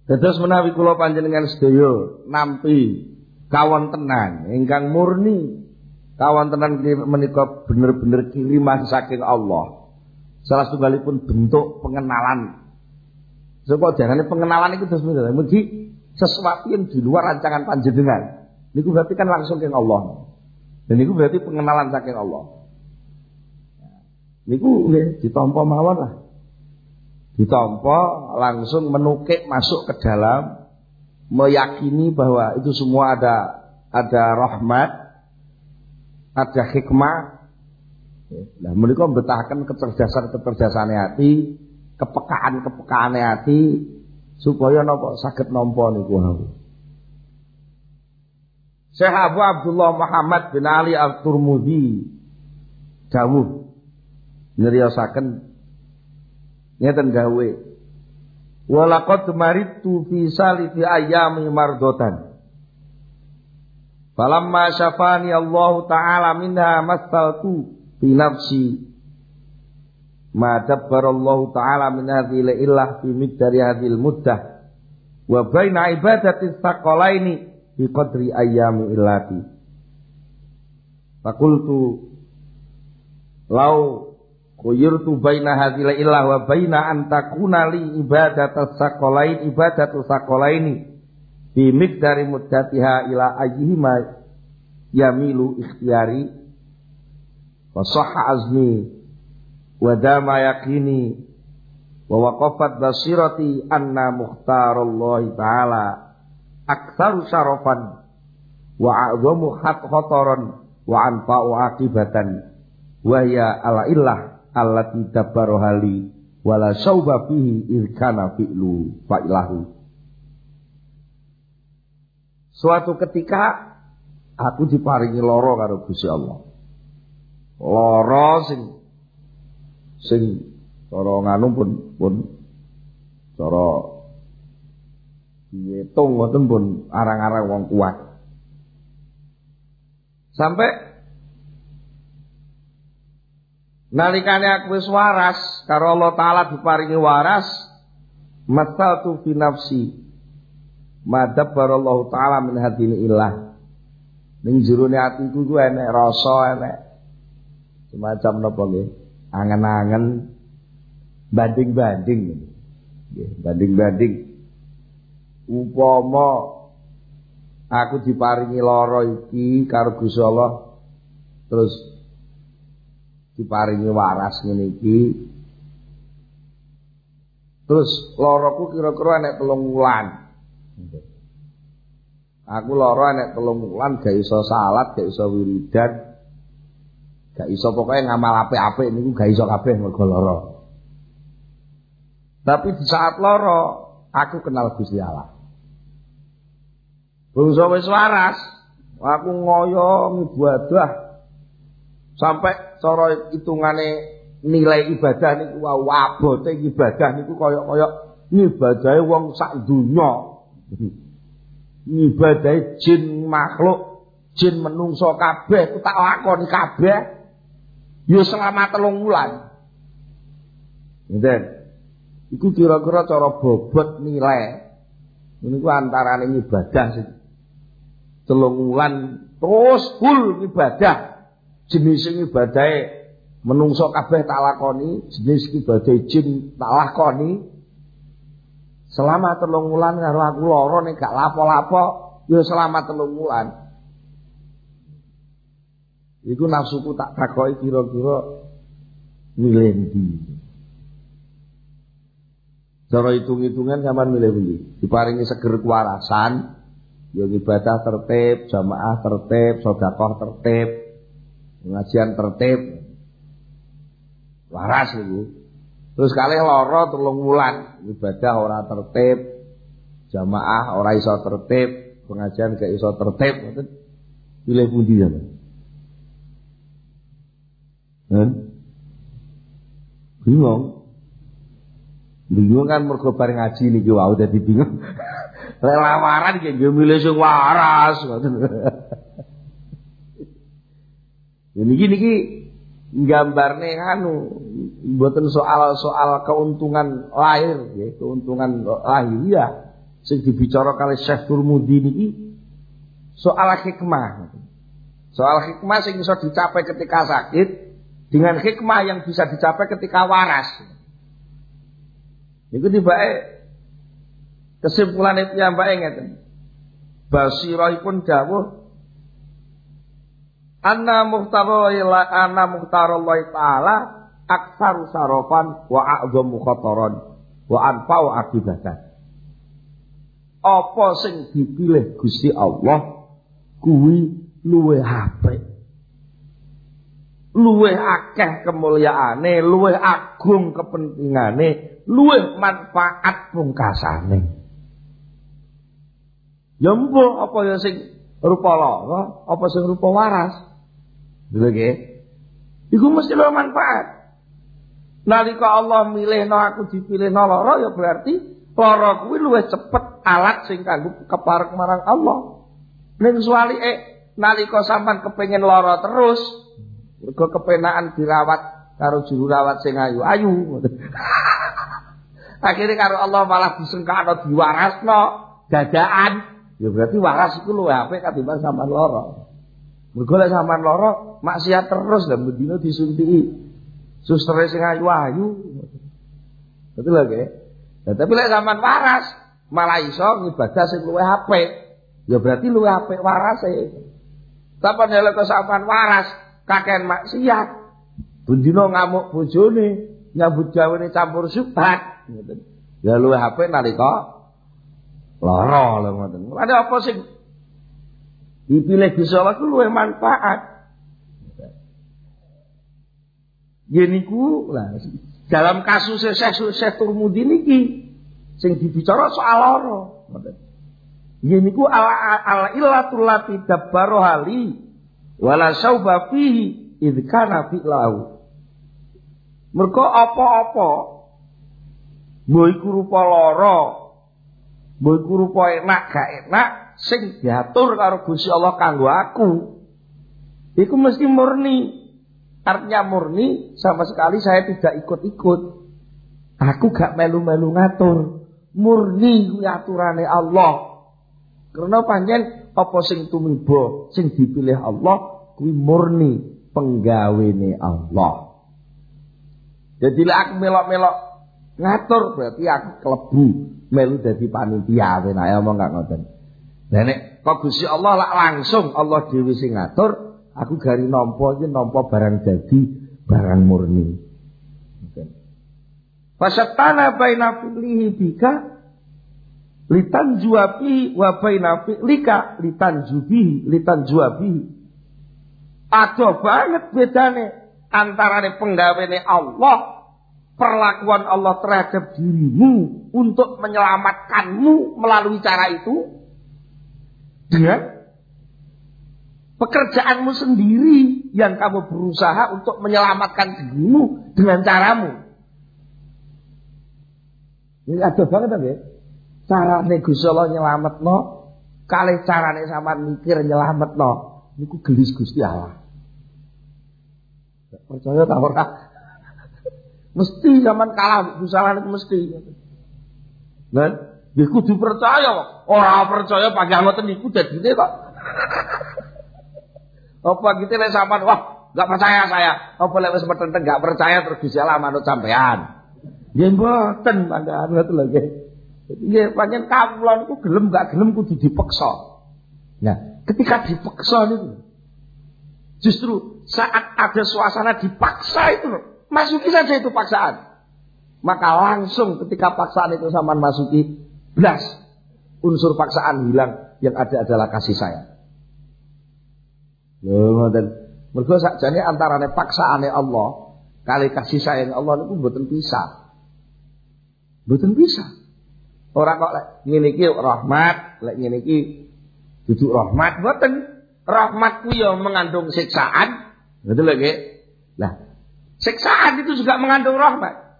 Dados menawi kula panjenengan sedaya nampi kawontenan ingkang murni, kawontenan menika bener-bener kiriman saking Allah. Salah setunggalipun bentuk pengenalan. Sebab jangan pengenalan itu terus menerus. Mugi sesuatu yang di luar rancangan panjenengan. Niku berarti kan langsung ke Allah. Dan niku berarti pengenalan saking Allah. Niku nggih ditampa mawon lah. Ditampa langsung menukik masuk ke dalam, meyakini bahwa itu semua ada rahmat, ada hikmah. Nah, menika mbetahaken kecerdasan hati, kepekaan hati supaya napa saged nampa niku wau. Syekh Abu Abdullah Muhammad bin Ali Al-Turmudi dawuh nriyosaken ngeten gawe, walaqad maritu fi salifi ayyami mardotan falamma syafani Allah taala minha masaltu fi nafsi ma dabbarallahu taala min hadhihi illah fi miqdari hadhil muddah wa baina ibadati tsaqalaini bi qadri ayyami illati faqultu law khuyirtu baina hadhil illah wa baina an takuna li ibadatu saqalaini bi miqdari muddatiha ila ayyihima yamilu ikhtiyari wa sahha azmi wa dama yaqini wa waqafat basirati anna muhtarallahi ta'ala aktsaru syarafan wa a'zamu khataran wa anfa'u aqibatan wa ya ala illah allati tabarrohali wala syauba fihi irkana fi'lu fa'ilahu. Suatu ketika aku diparingi loro karo Gusti Allah. Loro sing cara nganu pun cara diitung ngoten pun arang-arang wong kuat. Sampai nalikane aku wis waras karo Allah taala diparingi waras, masaltu fi nafsi madabbarallahu taala min hadini ilah. Ning jerone atiku ku enek rasa, enek semacam napa nggih, angen-angen banding-banding nggih, banding-banding. Upama aku diparingi lara iki karo Gusti Allah terus diparingi waras ngene iki. Terus laraku kira-kira enek 3 wulan. Aku lara enek 3 wulan gak iso salat, gak iso wiridan. Gak iso pokoke ngamal apik-apik niku gak iso kabeh mergo lara. Tapi di saat lara aku kenal Gusti Allah. Bangsa wis waras, aku ngoyo ibadah sampai cara hitungane nilai ibadah niku abote ibadah niku kaya ibadahe wong sak donya. Ibadah jin makhluk, jin menungso kabeh ku tak lakoni kabeh ya selama 3 wulan. Ngeten. Iku kira-kira cara bobot nilai niku antarane ibadah sing 3 wulan terus full ibadah. Jenis ibadahe menungso kabeh tak lakoni, jenis ibadah jin tak lakoni. Selama 3 wulan karo aku lara nek gak lapo-lapo ya selama 3 wulan. Iku nafsuku tak takoki kira-kira milih ndi. Cara hitung-hitungan sampean milih ndi? Diparingi seger kewarasan, ya ibadah tertib, jamaah tertib, sedekah tertib, pengajian tertib, waras niku. Terus kalih lara 3 wulan, ibadah ora tertib, jamaah ora iso tertib, pengajian gak iso tertib, ngoten. Pilih pundi sampeyan? Bingung kan mergo bareng ngaji niki wae dadi bingung. Lek lamaran iki nggih milih sing waras ngoten. Niki nggambarne anu mboten soal keuntungan lahir nggih, keuntungan lahiriah sing dibicara kali Syekh Turmudi niki soal hikmah. Soal hikmah sing bisa dicapai ketika sakit dengan hikmah yang bisa dicapai ketika waras. Niku tibake kesimpulan itu yang mbak ngeten. Basirahipun dawuh anna muhtarallahi ta'ala aktsaru sarafan wa a'dhamu khataran wa anfa'u akibatan. Apa sing dipilih Gusti Allah kuwi luwih apik, luwih akeh kemulyaane, luwih agung kepentingane, luwih manfaat pungkasane. Ya mbok apa ya sing rupa lara, apa sing rupa waras. Lho nggih. Iku mesti luwih manfaat. Nalika Allah milihno aku dipilihno lara ya berarti lara kuwi luwih cepet alat sing kanggo kepareng marang Allah. Ning suwalike nalika sampean kepengin lara terus, mergo kepenaan dirawat karo juru rawat sing ayu-ayu. Akhire karo Allah malah disengkakno diwarasno dadaan. Ya berarti waras iku luwih apik katimbang sampean lara. Mergo lek sampean lara maksiat terus dan bendina disuntiki sustere sing ayu-ayu. Betul lho nggih. Nah, tapi lek sampean waras malah iso ngibadah sing luwih apik. Ya berarti luwih apik warase. Sampeyan lek sampean waras kakean maksiat. Bendina ngamuk bojone, nyambut gawene campur syubhat. Ya luwih apik nalika lara lho ngoten. Ada apa sing dipilih Gusti Allah ku luwih manfaat. Yeniku lah dalam kasus Syekh Turmudi niki sing dibicara soal lara. Yeniku ala illatul lati dabbaru hali wala sauba fihi id kana fi'lahu. Mergo apa-apa mbok iku rupa lara, mbok iku rupa enak gak enak sing diatur karo Gusti Allah kanggo aku iku mesti murni. Artinya murni sama sekali saya tidak ikut-ikut. Aku gak melu-melu ngatur. Murni kuwi aturane Allah. Karena pancen apa sing tumiba sing dipilih Allah kuwi murni penggawene Allah. Jadi lek aku melok-melok ngatur berarti aku klebu melu dadi panitia penake omong gak ngoten. Lah nek kok Gusti Allah lak langsung Allah dhewe sing ngatur, aku gari nampa iki nampa barang dadi barang murni. Fasattana baina fi'lihi bika litanjuabi wa baina fi'lika litanjubihi litanjuabihi. Ada banget bedane antarane penggawene Allah, perlakuan Allah terhadap dirimu untuk menyelamatkanmu melalui cara itu dengan pekerjaanmu sendiri yang kamu berusaha untuk menyelamatkan dirimu dengan caramu. Ini ada banget ya. Carane Gusti Allah nyelametno kalih carane sampean mikir nyelametno niku gelis Gusti Allah. Percaya ta ora? Mesti zaman kalah kesalahan itu mesti. Kan? Ya kudu percaya kok. Ora percaya pagi ngoten niku dadine kok. Apa gitu lek sampean wah, enggak percaya saya. Apa lek wis metenteng enggak percaya terus Gusti Allah manut sampean. Nggih mboten mangga ngoten lho nggih. Nggih pancen kawula niku gelem enggak gelem kudu dipaksa. Nah, ketika dipaksa niku justru saat ada suasana dipaksa itu loh. Masuki saja itu paksaan. Maka langsung ketika paksaan itu sampean masuki, blas unsur paksaan hilang, yang ada adalah kasih sayang. Lho ngoten. Mergo sakjane antarane paksaane Allah kali kasih sayang Allah niku mboten pisah. Mboten pisah. Ora kok lek ngene iki rahmat, lek ngene iki dudu rahmat, mboten. Rahmat ku ya mengandung siksaan. Betul lho nggih? Lah, siksaan itu juga mengandung rahmat.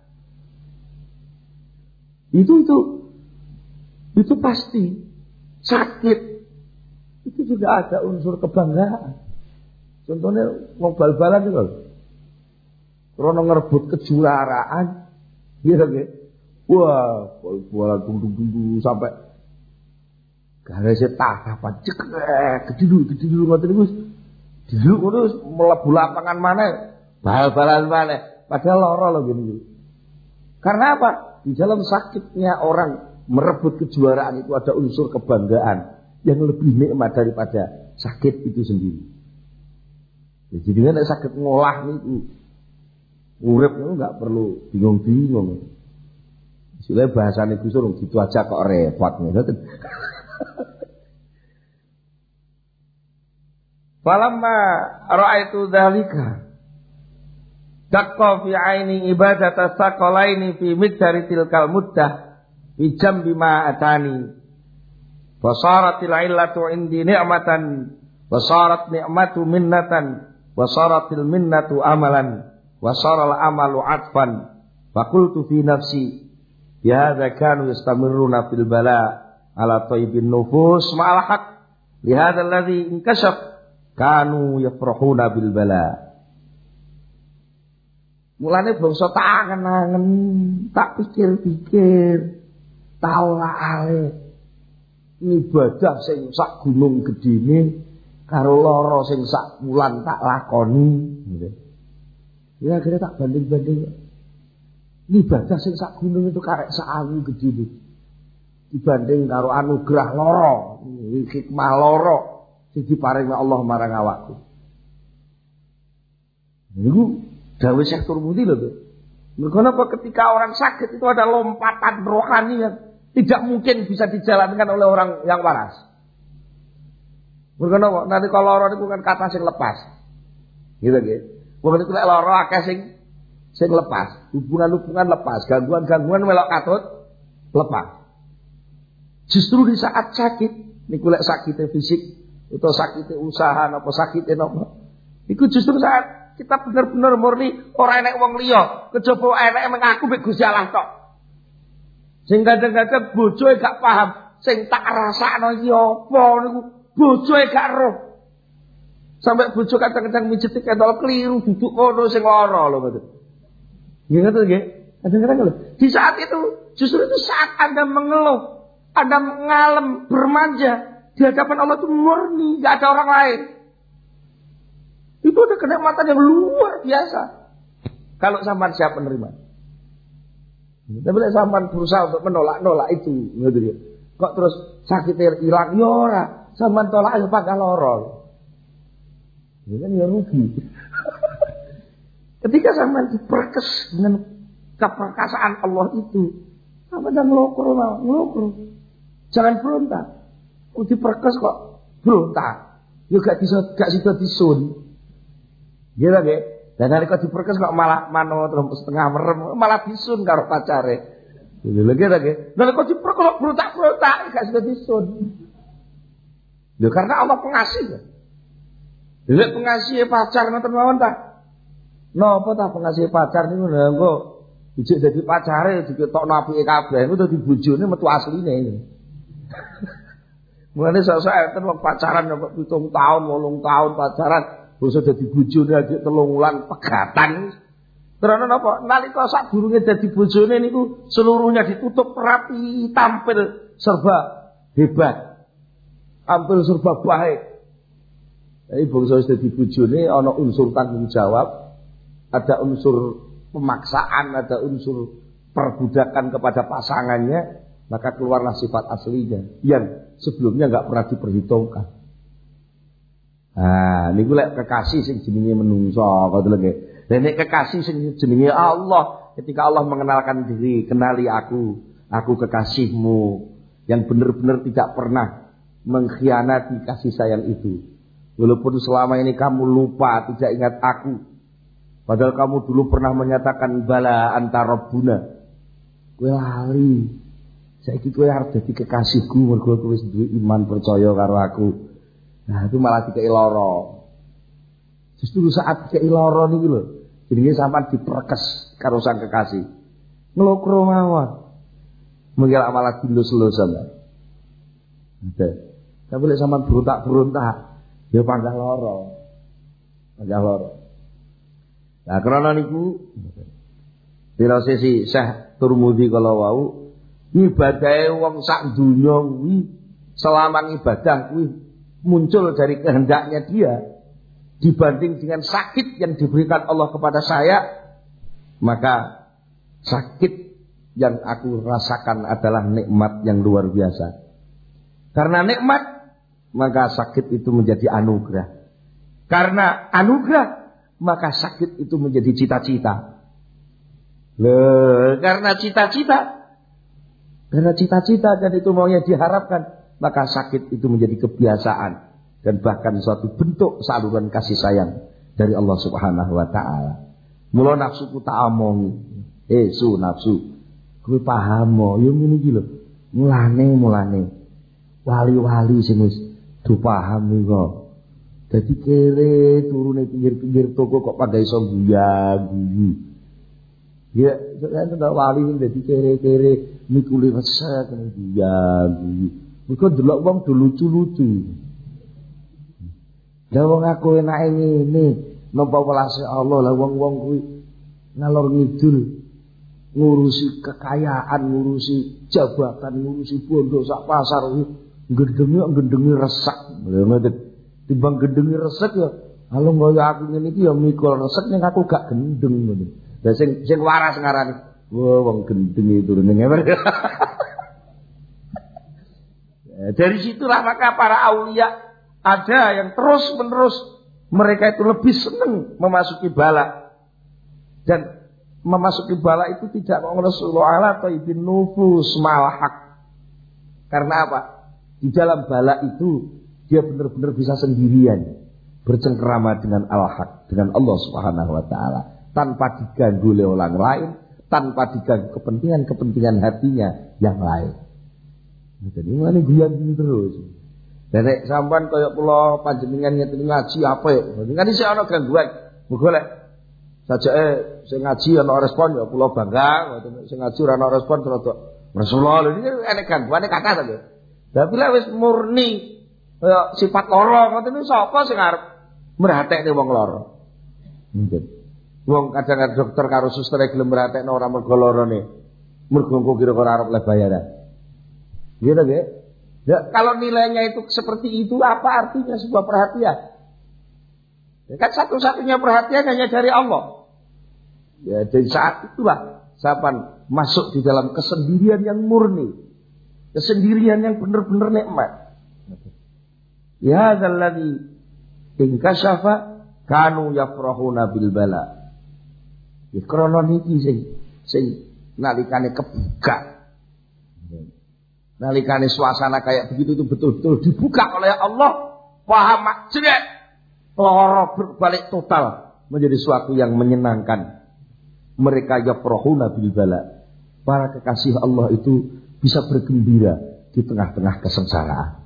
Itu pasti. Sakit itu juga ada unsur kebanggaan. Contohnya mau bal-balan itu loh. Karena ngerebut kejuaraan, gitu nggih. Wah, bola dung sampai garese tahapan cekrek gedilu ngoten niku dilu ngono mlebu lapangan maneh bal-balan maneh padahal lara lho ngene iki. Karena apa? Di dalam sakitnya orang merebut kejuaraan itu ada unsur kebanggaan yang lebih nikmat daripada sakit itu sendiri. Jadi dengan sakit ngolah niku urip niku enggak perlu bingung-bingung. Istilahnya bahasane Gus Nur gitu aja kok repot ngoten. Falamma ra'aitu dzalika daqqa fi 'aini ibadata saqalaini fi miqdari tilkal muddah fi jambi ma atani wa saratil 'illatu 'indi ni'matan wa sarat ni'matu minnatan wa saratil minnatu amalan wa saral amalu 'atfan fa qultu fi nafsi ya hadza kanu yastamirruna fil bala ala tayyibin nufus ma'al haq li hadzal ladzi inkashaf kanu yafrahuna bil bala. Mulane bangsa tak angen-angen, tak pikir-pikir, tak olah-alih. Ibadah sing sak gunung gedene karo lara sing sak wulan tak lakoni. Ya akhirnya tak banding-banding. Ibadah sing sak gunung itu karek sawu gedene. Dibanding karo anugerah lara, hikmah lara sing diparingi Allah marang awakku. Niku dawuh Syekh Turmudi lho. Mergo napa ketika orang sakit itu ada lompatan rohani yang tidak mungkin bisa dijalankan oleh orang yang waras. Mergo napa nanti kalau lara niku kan kata sing lepas. Gitu nggih. Wong niku lek lara akeh sing lepas, hubungan-hubungan lepas, gangguan-gangguan melok katut lepas. Justru di saat sakit niku lek sakite fisik atau sakitnya usaha apa sakitnya apa itu justru saat kita benar-benar murni orang enek wong liya kejaba enek mengaku mek Gusti Allah tok sing kadang-kadang bojoe gak paham sing tak rasakno iki apa niku bojoe gak roh sampai bojo kadang-kadang mijet ketok keliru duduk kono sing lara lho ngoten nggih ngoten nggih kadang-kadang lho di saat itu justru itu saat Anda mengeluh Anda ngalem bermanja di hadapan Allah itu murni, gak ada orang lain. Itu ada kenikmatan yang luar biasa. Kalau sampean siap menerima. Tapi kalau sampean berusaha untuk menolak itu, gitu ya. Kok terus sakitnya hilang, ya ora. Sampean tolak ya bakal lara. Ini kan ya rugi. Ketika sampean diperkes dengan keperkasaan Allah itu, sampean jangan ngelokro. Jangan berontak. Diperkes kok berontak. Yo gak sida disun. Nggih ta nggih. Dan nalika diperkes kok malah mano terus setengah merem, malah disun karo pacare. Lho nggih ta nggih. Nalika diperkes kok berontak-berontak gak sida disun. Lho karena Allah pengasih. Lha pengasih pacar ngoten mawon ta. Napa ta pengasih pacar niku lho engko dijik dadi pacare diketokno apike kabeh iku dadi bojone metu asline. Mulane sok-sok enten wong pacaran kok 7 tahun, 8 tahun pacaran, bisa dadi bojone aja 3 wulan pegatan. Karena napa? Nalika sak durunge dadi bojone niku seluruhnya ditutup rapi, tampil serba hebat. Tampil serba baik. Tapi bangsa wis dadi bojone ana unsur tanggung jawab, ada unsur pemaksaan, ada unsur perbudakan kepada pasangannya, maka keluarlah sifat aslinya yang sebelumnya enggak pernah diperhitungkan. Nah, niku lek kekasih sing jenenge menungso, ngoten nggih. Lah nek kekasih sing jenenge Allah, ketika Allah mengenalkan diri, kenali aku kekasihmu yang benar-benar tidak pernah mengkhianati kasih sayang itu. Walaupun selama ini kamu lupa, tidak ingat aku. Padahal kamu dulu pernah menyatakan bala anta rabbuna. Kowe lali. Saiki kowe arep dadi kekasihku mergo kowe wis duwe iman percaya karo aku. Nah, itu malah dikei lara. Justru saat dikei lara niku lho, jenenge sampean diperkes karo sang kekasih. Nglokro mawon. Mengko malah dilus-lus sampean. Tapi lek sampean berontak-berontak, ya panggah lara. Panggah lara. Nah, karena niku Syekh Turmudi kalau wau ibadahe wong sak donya kuwi selama ibadah kuwi muncul dari kehendaknya dia dibanding dengan sakit yang diberikan Allah kepada saya, maka sakit yang aku rasakan adalah nikmat yang luar biasa. Karena nikmat, maka sakit itu menjadi anugerah. Karena anugerah, maka sakit itu menjadi cita-cita. Karena cita-cita dan itu maunya diharapkan, maka sakit itu menjadi kebiasaan dan bahkan suatu bentuk saluran kasih sayang dari Allah Subhanahu wa taala. Mula nafsuku tak omongi. Nafsu. Kowe paham yo ngene iki lho. Mulane wali-wali sing wis do paham iku. Dadi kere turune pinggir-pinggir toko kok pada iso guyu. Ya, nek wali sing dadi kere-kere mikuli resek kene guyu. Mergo delok wong do lucu-lucu. Lah wong aku enake ngene, napa welase Allah lah wong-wong kuwi ngalor ngidul. Ngurusi kekayaan, ngurusi jabatan, ngurusi bondo sak pasar gendenge resek. Timbang gendenge resek ya, halo ngoyo aku ngene iki ya mikul resek ning aku gak gendeng ngono. Lah sing waras ngarani, wong gendenge turune ngewer. Dari situlah maka para aulia ada yang terus-menerus mereka itu lebih senang memasuki bala. Dan memasuki bala itu tidak Rasulullah ala taibin nufus malhaq. Karena apa? Di dalam bala itu dia benar-benar bisa sendirian bercengkerama dengan al-haq, dengan Allah Subhanahu wa taala, tanpa diganggu oleh orang lain, tanpa diganggu kepentingan hatinya yang lain. Jadi ngene guyon terus. Derek sampean kaya kula panjenengan ngeten ngaji apa ya? Kan isih ana gangguan. Muga lek sajake sing ngaji ana respon ya kula bangga, sing ngaji ora ana respon terus Rasulullah lho iki enek gangguane kathah to. Tapi lek wis murni kaya sifat lara ngoten niku sapa sing arep merhatekne wong lara? Mungkin. Wong kadang dokter karo suster gelem merhatekne ora mergo larane. Mergo engko kira-kira arep oleh bayaran. Gitu nggih? Ya, kalau nilainya itu seperti itu, apa artinya sebuah perhatian? Ya, kan satu-satunya perhatian hanya dari Allah. Ya, dari saat itulah sahabat masuk di dalam kesendirian yang murni, kesendirian yang benar-benar nikmat. Ya zalladzi inkashafa kanu yafrahuna bil bala. Ya krana niki sing nalikane kebuka. Nalikane suasana kayak begitu itu betul-betul dibuka oleh Allah, paham majret, lara berbalik total menjadi suatu yang menyenangkan. Mereka yafrahuna bil bala. Para kekasih Allah itu bisa bergembira di tengah-tengah kesengsaraan.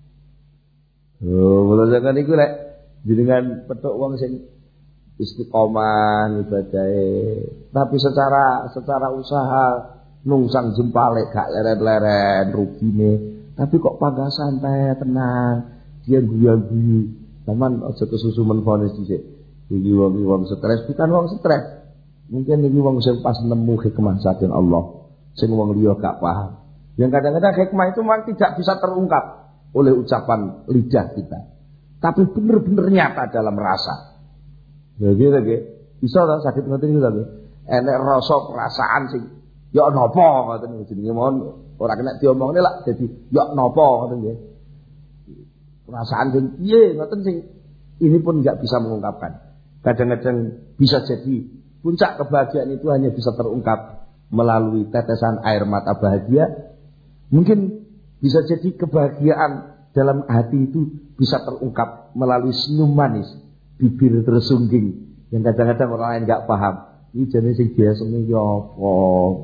Mulane kan iku lek jenengan petuk wong sing istiqomah ibadahe, tapi secara usaha nungsang jempale gak leren-leren rugine, tapi kok pangga santai tenang, dia guyu-guyu. Taman aja kesusu menfonis dhisik. Iki wong stres, bukan wong stres. Mungkin iki wong sing pas nemu hikmah saking Allah, sing wong liya gak paham. Yang kadang-kadang hikmah itu memang tidak bisa terungkap oleh ucapan lidah kita, tapi benar-benar nyata dalam rasa. Ya gitu nggih. Bisa ta sakit ngoten niku lho. Enek rasa perasaan sing ya napa ngoten jenenge mon ora kena diomongne lak dadi ya napa ngoten nggih. Perasaan sing piye ngoten sing ini pun enggak bisa mengungkapkan. Kadang-kadang bisa jadi puncak kebahagiaan itu hanya bisa terungkap melalui tetesan air mata bahagia. Mungkin bisa jadi kebahagiaan dalam hati itu bisa terungkap melalui senyum manis, bibir tersungging yang kadang-kadang orang lain enggak paham. Ini jenis sing biasa iki apa?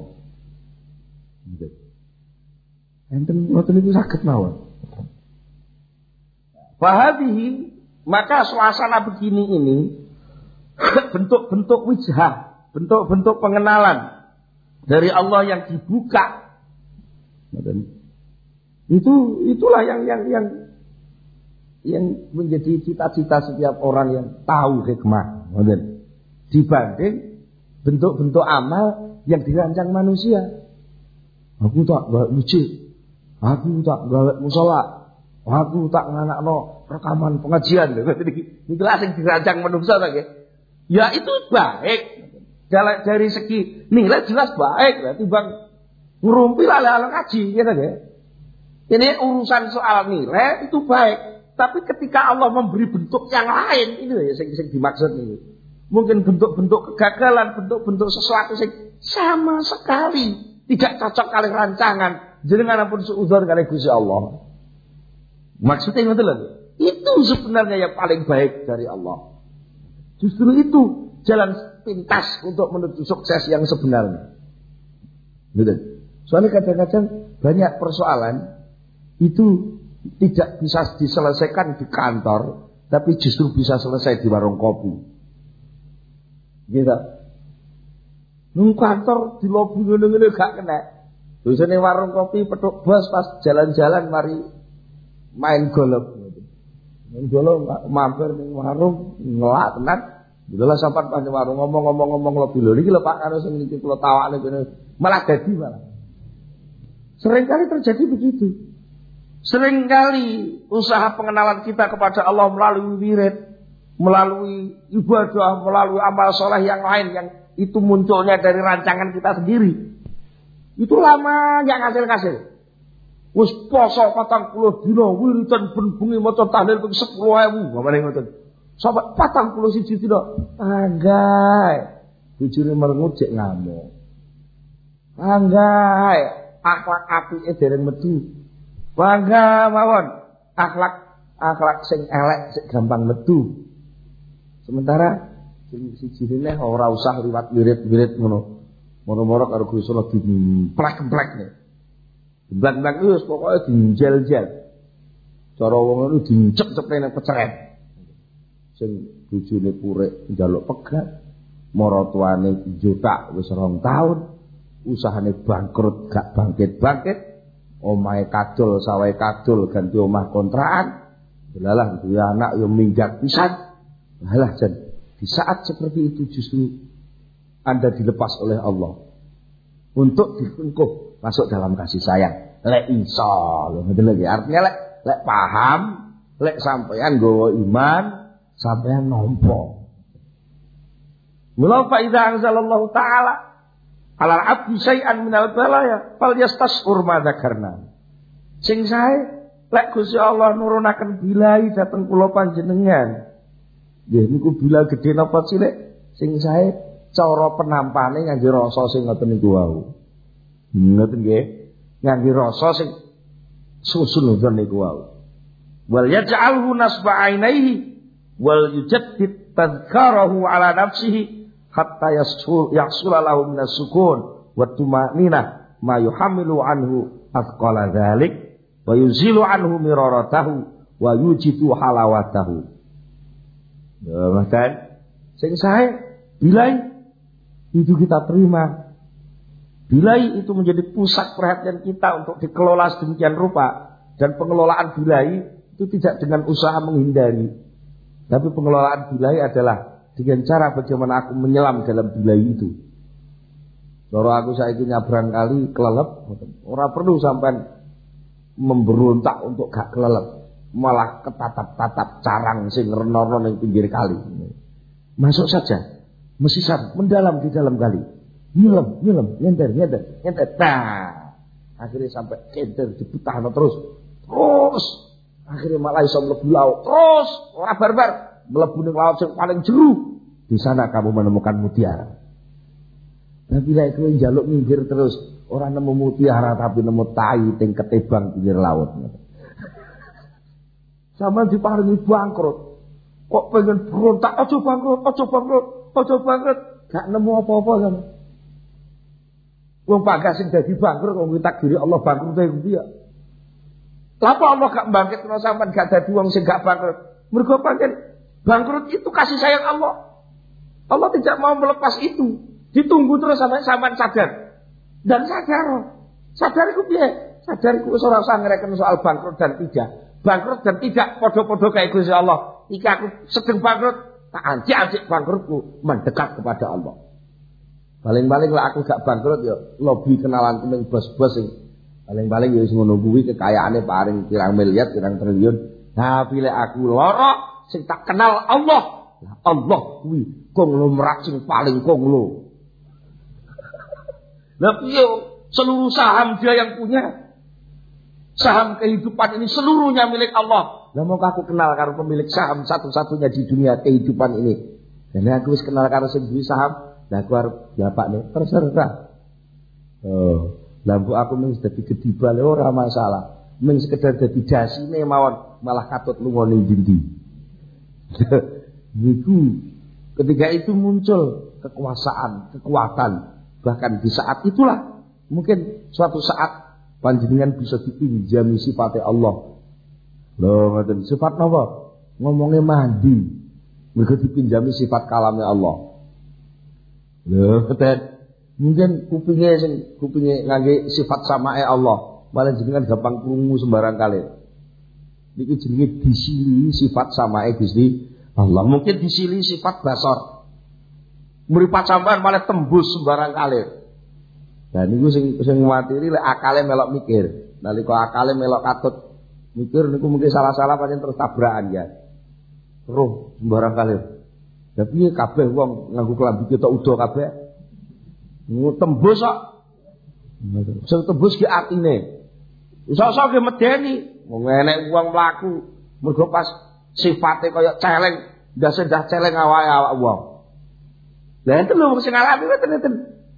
Enten ngoten itu saged mawon. Fahadihi, maka suasana begini ini bentuk-bentuk wijhah, bentuk-bentuk pengenalan dari Allah yang dibuka. Itulah yang menjadi cita-cita setiap orang yang tahu hikmah. Dibanding bentuk-bentuk amal yang dirancang manusia. Aku tak gawe masjid, aku tak gawe musala, Aku tak nganakno rekaman pengajian lho. Iki lha sing dirancang manungsa ta nggih. Ya itu baik. Dari segi nilai jelas baik lah timbang ngerumpi ala ngaji gitu nggih. Ini urusan soal nilai itu baik, tapi ketika Allah memberi bentuk yang lain ini ya sing dimaksud ini. Mungkin bentuk-bentuk kegagalan, bentuk-bentuk sesuatu sing sama sekali tidak cocok kali rancangan. Jenengan pun suudzon kali Gusti Allah. Maksudnya ngoten lho. Itu sebenarnya yang paling baik dari Allah. Justru itu jalan pintas untuk menuju sukses yang sebenarnya. Gitu. Soalnya kadang-kadang banyak persoalan itu tidak bisa diselesaikan di kantor, tapi justru bisa selesai di warung kopi. Gitu. Nung kantor di lobi ngene-ngene gak kena. Biasane warung kopi petuk bos pas jalan-jalan mari main golf. Main golf mampir ning warung ngelak tenan. Itulah sampai pas warung ngomong-ngomong lebih lho iki lho Pak karo sing niki kula tawakne kene malah dadi malah. Seringkali terjadi begitu. Seringkali usaha pengenalan kita kepada Allah melalui wirid, melalui ibadah, melalui amal soleh yang lain yang itu munculnya dari rancangan kita sendiri. Itu lama yang hasil-hasil. Wis poso 40 dina wiridan ben-bengi maca tahlil ping 10.000, ngene ngoten. Sampai 41 dina. Anggai. Bojone merengut cek ngamuk. Anggai. Akhlak apike dereng metu. Bangga mawon. Akhlak sing elek sing gampang metu. Sementara sing siji-sijine ora usah liwat wirid-wirid ngono. Moro-moro karo Gusti Allah diplek-plek nih. Blak-blak wis pokoke dinjel-jel. Cara wong ngono dincep-cepne nang peceret. Sing bojone purik njaluk pegat, maratuane jutak wis 2 tahun, usahane bangkrut gak bangkit-bangkit, omahe kadul sawahe kadul ganti omah kontrakan. Delalah duwe anak yo minggat pisan. Halah jan di saat seperti itu justru Anda dilepas oleh Allah untuk dikengkuh masuk dalam kasih sayang. Lek iso lho ngoten lho. Artinya lek paham, lek sampeyan nggawa iman, sampeyan nampa. Mula fa idza anzalallahu ta'ala 'alal 'abdi syai'an minal balaya falyastasur ma dzakarna. Sing sae lek Gusti Allah nurunaken bilai dhateng kula panjenengan. Nggih niku bila gedhe napa cilik sing sae cara penampane ngangge rasa sing ngoten niku wau. Ngoten nggih. Ngangge rasa sing susun ngoten niku wau. Wal yaj'alhu nasba 'ainaihi wal yujaddid tadhkarahu 'ala nafsihi hatta yahsul lahu minas sukun wa tumaninah ma yuhamilu anhu afqala dzalik wa yuzilu anhu miraratahu wa yujidu halawatahu. Bahkan sing sae bilai itu kita terima. Bilai itu menjadi pusat perhatian kita untuk dikelola sedemikian rupa. Dan pengelolaan bilai itu tidak dengan usaha menghindari. Tapi pengelolaan bilai adalah dengan cara bagaimana aku menyelam dalam bilai itu. Kalau aku saiki nyabrang kali kelelep, ora perlu sampai memberontak untuk gak kelelep. Malah ketatap-tatap carang sing renono ning pinggir kali. Masuk saja. Mesisar mendalam di dalam kali. Nyelam, nyender. Nah, akhirnya sampai kenter dibutahno terus. Akhirnya malah iso mlebu laut. Terus ora barbar mlebu ning laut sing paling jero. Di sana kamu menemukan mutiara. Nah, bila kowe njaluk minggir terus, ora nemu mutiara tapi nemu tai ting ketebang pinggir laut. Sama diparingi bangkrut. Kok pengen berontak, aja bangkrut. Gak nemu apa-apa sama. Wong pagas sing dadi bangkrut wong takdiri Allah bangkrut e piye? Lapa Allah gak bangkitno sampean gak dadi wong sing gak bangkrut? Mergo pancen bangkrut itu kasih sayang Allah. Allah tidak mau melepas itu. Ditunggu terus sampai sampean sadar. Dan sadar iku piye? Sadar iku wis ora usah ngreken soal bangkrut dan tidak. Bangkrut dan tidak podo-podo kayak Gusti Allah. Jika aku sedang bangkrut, tak anjik bangkrutku mendekat kepada Allah. Paling-paling lah aku gak bangkrut ya lobi kenalan kuning bos-bos sing Paling-paling ya wis ngono kuwi kekayaane paring pirang miliar, pirang triliun. Nah, pilih aku lara sing tak kenal Allah. Lah Allah kuwi konglomerat sing paling konglo. Lah piye seluruh saham dia yang punya? Saham kehidupan ini seluruhnya milik Allah. Lah mau aku kenal karo pemilik saham satu-satunya di dunia kehidupan ini. Dan aku wis kenal karo sing duwe saham, lah aku arep bapakne terserah. Lampu aku mung dadi gedibal ora masalah. Mung sekedar dadi dasine mawon malah katut lunga ning ndi. Niku ketika itu muncul kekuasaan, kekuatan. Bahkan di saat itulah mungkin suatu saat panjenengan bisa dipinjami sifatnya Allah. Loh, ngoten sifat napa? Ngomongnya mandi. Mergo dipinjami sifat kalamnya Allah. Loh, ngoten. Mungkin kupingnya ngangge sifat samae Allah, malah jenengan gampang krungu sembarang kali. Niki jenenge disili sifat samae Gusti Allah. Mungkin disili sifat basar. Mripat sampean malah tembus sembarang kali. Dan niku sing nguwatiri lek akale melok mikir. Nalika akale melok katut mikir niku mungkin salah-salah pancen terus tabrakan ya. Terus sembarang kali. Tapi kabeh wong nganggo klambi ketok udo kabeh. Tembus kok. Sing tembus ki atine. Iso-iso ge medeni. Wong enek wong mlaku mergo pas sifate kaya celeng, ndas celeng awak wong. Lah enten lho sing alami ngoten-ngoten.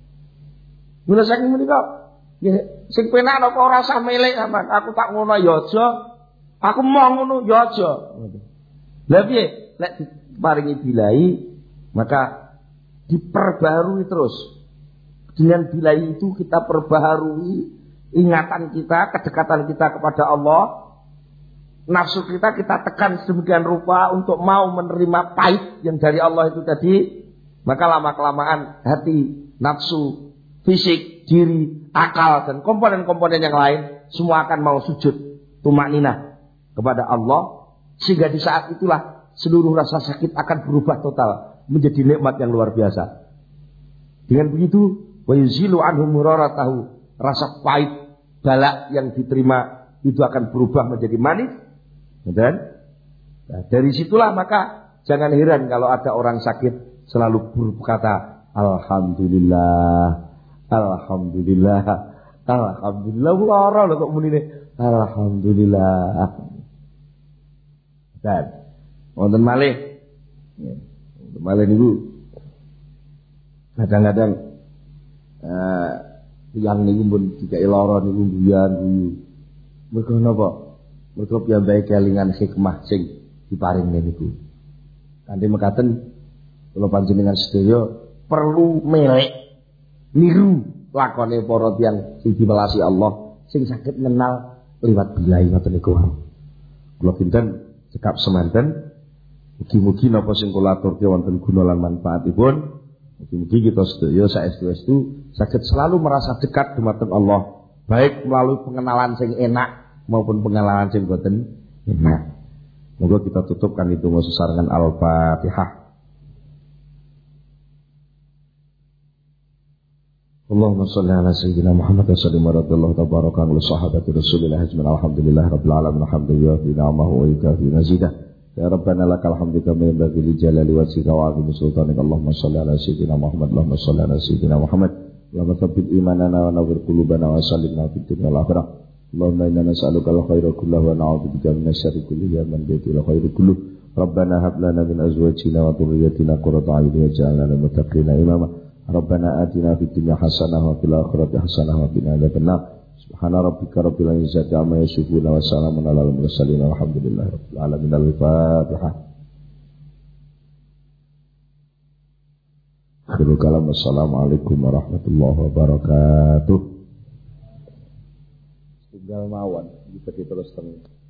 Mula saking menika nggih sing penak napa ora usah milih sampean. Aku tak ngono ya aja. Aku mau ngono ya aja. Lah piye? Lek diparingi bilai maka diperbarui terus. Dengan bilai itu kita perbaharui ingatan kita, kedekatan kita kepada Allah. Nafsu kita tekan sedemikian rupa untuk mau menerima pahit yang dari Allah itu tadi. Maka lama-kelamaan hati, nafsu, fisik, diri, akal, dan komponen-komponen yang lain semua akan mau sujud tumakninah kepada Allah. Sehingga di saat itulah seluruh rasa sakit akan berubah total menjadi nikmat yang luar biasa. Dengan begitu wa yuzilu anhu muraratahu, rasa pahit balak yang diterima itu akan berubah menjadi manis. Dan dari situlah maka jangan heran kalau ada orang sakit selalu berkata alhamdulillah, alhamdulillah, alhamdulillah. Lara lho kok munine alhamdulillah. Dan wonten malih niku kadang-kadang yang niku pun dikai lara niku guyu. Mergo napa? Mergo piyambake kelingan hikmah sing diparingne niku. Kanthi mekaten kula panjenengan sedaya perlu melek niru lakone para tiyang sing diwelasi Allah sing saged mengenal liwat bilai ngoten niku. Kula pinten cekap semanten mugi-mugi napa sing kula aturke wonten guna lan manfaatipun. Mugi-mugi kita sedaya saestu-estu saged selalu merasa dekat dumateng Allah, baik melalui pengenalan sing enak maupun pengenalan sing boten enak. Moga kita tutupkan itu sesarengan Al-Fatihah. Allahumma shalli ala sayyidina Muhammad wa sallim radhiyallahu tabaraka wa sahabati Rasulillah ajmain. Alhamdulillah rabbil alamin. Alhamdulillah bi ni'amahu wa ikafi mazidah. Ya Rabbana lakal hamdu kama yanbaghi li jalali wajhika wa 'azimi sultanika. Allahumma shalli ala sayyidina Muhammad. Allahumma shalli ala sayyidina Muhammad. Allahumma tsabbit imanana wa nawwir qulubana wa sallimna fid dunya wal akhirah. Allahumma inna nas'aluka al-khaira kullahu wa na'udzubika min asy-syarri kullihi man bihi al-khairu kulluh. Rabbana hab lana min azwajina wa dhurriyyatina qurrata a'yun waj'alna lil muttaqina imama. Rabbana atina fid dunya hasanah wa fil akhirati hasanah wa qina adzabannar. Subhana rabbika rabbil izzati amma yasifun wa salamun alal mursalin walhamdulillahi rabbil alamin. Al-Fatihah. Akhirul kalam. Assalamualaikum warahmatullahi wabarakatuh. Tinggal mawon iki terus